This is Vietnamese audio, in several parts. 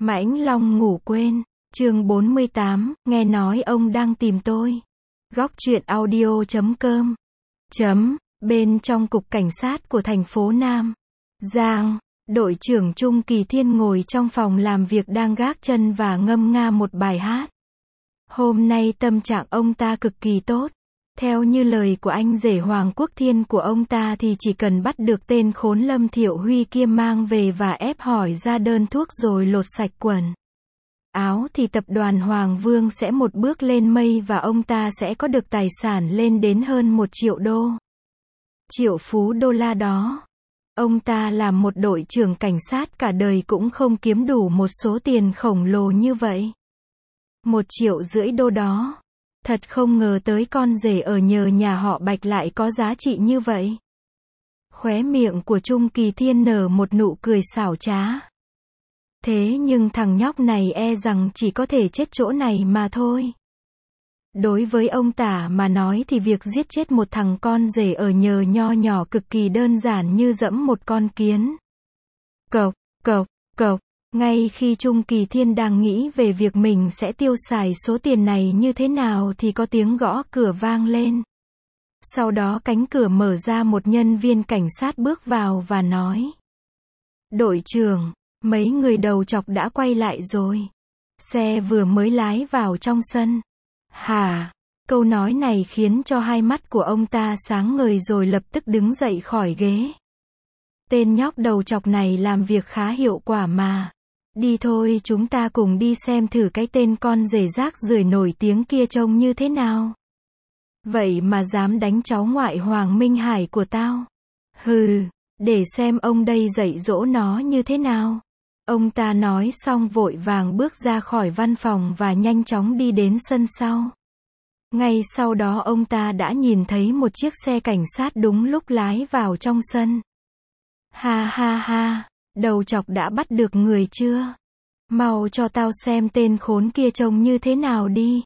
Mãnh Long ngủ quên. Chương 48, nghe nói ông đang tìm tôi. Góc truyện audio.com. Bên trong cục cảnh sát của thành phố Nam Giang, đội trưởng Trung Kỳ Thiên ngồi trong phòng làm việc đang gác chân và ngâm nga một bài hát. Hôm nay tâm trạng ông ta cực kỳ tốt. Theo như lời của anh rể Hoàng Quốc Thiên của ông ta thì chỉ cần bắt được tên khốn Lâm Thiệu Huy kia mang về và ép hỏi ra đơn thuốc rồi lột sạch quần áo thì tập đoàn Hoàng Vương sẽ một bước lên mây và ông ta sẽ có được tài sản lên đến hơn 1 triệu đô. Triệu phú đô la đó. Ông ta làm một đội trưởng cảnh sát cả đời cũng không kiếm đủ một số tiền khổng lồ như vậy. 1,5 triệu đô đó. Thật không ngờ tới con rể ở nhờ nhà họ Bạch lại có giá trị như vậy. Khóe miệng của Trung Kỳ Thiên nở một nụ cười xảo trá. Thế nhưng thằng nhóc này e rằng chỉ có thể chết chỗ này mà thôi. Đối với ông ta mà nói thì việc giết chết một thằng con rể ở nhờ nho nhỏ cực kỳ đơn giản như giẫm một con kiến. Cộc, cộc, cộc. Ngay khi Trung Kỳ Thiên đang nghĩ về việc mình sẽ tiêu xài số tiền này như thế nào thì có tiếng gõ cửa vang lên. Sau đó cánh cửa mở ra, một nhân viên cảnh sát bước vào và nói: "Đội trưởng, mấy người đầu chọc đã quay lại rồi. Xe vừa mới lái vào trong sân." Hả? Câu nói này khiến cho hai mắt của ông ta sáng ngời rồi lập tức đứng dậy khỏi ghế. Tên nhóc đầu chọc này làm việc khá hiệu quả mà. Đi thôi, chúng ta cùng đi xem thử cái tên con rể rác rưởi nổi tiếng kia trông như thế nào. Vậy mà dám đánh cháu ngoại Hoàng Minh Hải của tao. Hừ, để xem ông đây dạy dỗ nó như thế nào. Ông ta nói xong vội vàng bước ra khỏi văn phòng và nhanh chóng đi đến sân sau. Ngay sau đó ông ta đã nhìn thấy một chiếc xe cảnh sát đúng lúc lái vào trong sân. Ha ha ha, đầu chọc đã bắt được người chưa? Mau cho tao xem tên khốn kia trông như thế nào đi.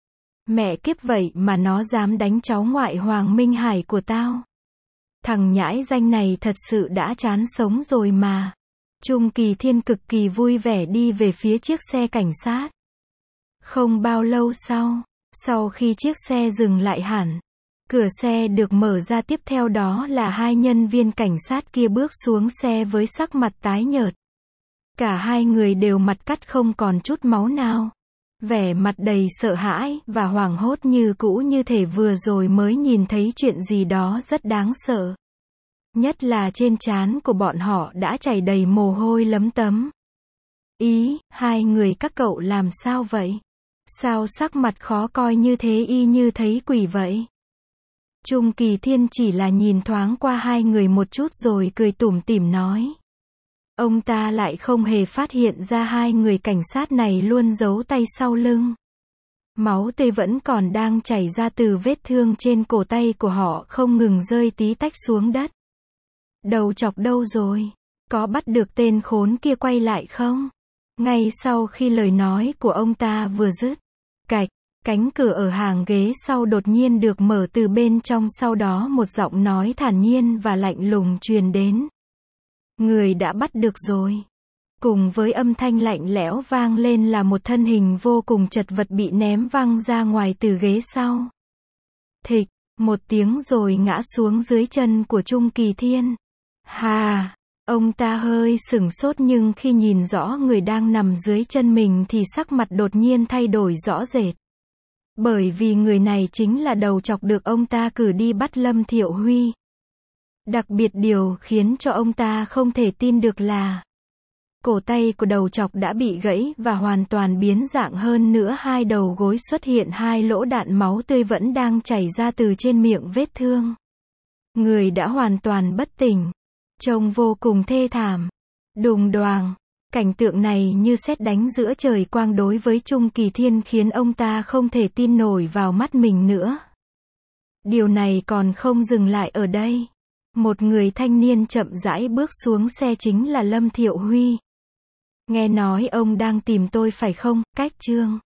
Mẹ kiếp, vậy mà nó dám đánh cháu ngoại Hoàng Minh Hải của tao. Thằng nhãi danh này thật sự đã chán sống rồi mà. Trung Kỳ Thiên cực kỳ vui vẻ đi về phía chiếc xe cảnh sát. Không bao lâu sau khi chiếc xe dừng lại hẳn, cửa xe được mở ra, tiếp theo đó là hai nhân viên cảnh sát kia bước xuống xe với sắc mặt tái nhợt. Cả hai người đều mặt cắt không còn chút máu nào. Vẻ mặt đầy sợ hãi và hoảng hốt như cũ, như thể vừa rồi mới nhìn thấy chuyện gì đó rất đáng sợ. Nhất là trên trán của bọn họ đã chảy đầy mồ hôi lấm tấm. Ý, hai người các cậu làm sao vậy? Sao sắc mặt khó coi như thế, y như thấy quỷ vậy? Trung Kỳ Thiên chỉ là nhìn thoáng qua hai người một chút rồi cười tủm tỉm nói. Ông ta lại không hề phát hiện ra hai người cảnh sát này luôn giấu tay sau lưng. Máu tươi vẫn còn đang chảy ra từ vết thương trên cổ tay của họ, không ngừng rơi tí tách xuống đất. Đầu chọc đâu rồi? Có bắt được tên khốn kia quay lại không? Ngay sau khi lời nói của ông ta vừa dứt, cạch, cánh cửa ở hàng ghế sau đột nhiên được mở từ bên trong, sau đó một giọng nói thản nhiên và lạnh lùng truyền đến. Người đã bắt được rồi. Cùng với âm thanh lạnh lẽo vang lên là một thân hình vô cùng chật vật bị ném văng ra ngoài từ ghế sau. Thịch, một tiếng rồi ngã xuống dưới chân của Trung Kỳ Thiên. Hà, ông ta hơi sửng sốt, nhưng khi nhìn rõ người đang nằm dưới chân mình thì sắc mặt đột nhiên thay đổi rõ rệt. Bởi vì người này chính là đầu chọc được ông ta cử đi bắt Lâm Thiệu Huy. Đặc biệt điều khiến cho ông ta không thể tin được là cổ tay của đầu chọc đã bị gãy và hoàn toàn biến dạng, hơn nữa hai đầu gối xuất hiện hai lỗ đạn, máu tươi vẫn đang chảy ra từ trên miệng vết thương. Người đã hoàn toàn bất tỉnh, trông vô cùng thê thảm. Đùng đoàng, cảnh tượng này như sét đánh giữa trời quang đối với Trung Kỳ Thiên khiến ông ta không thể tin nổi vào mắt mình nữa. Điều này còn không dừng lại ở đây. Một người thanh niên chậm rãi bước xuống xe, chính là Lâm Thiệu Huy. Nghe nói ông đang tìm tôi phải không? Cách chương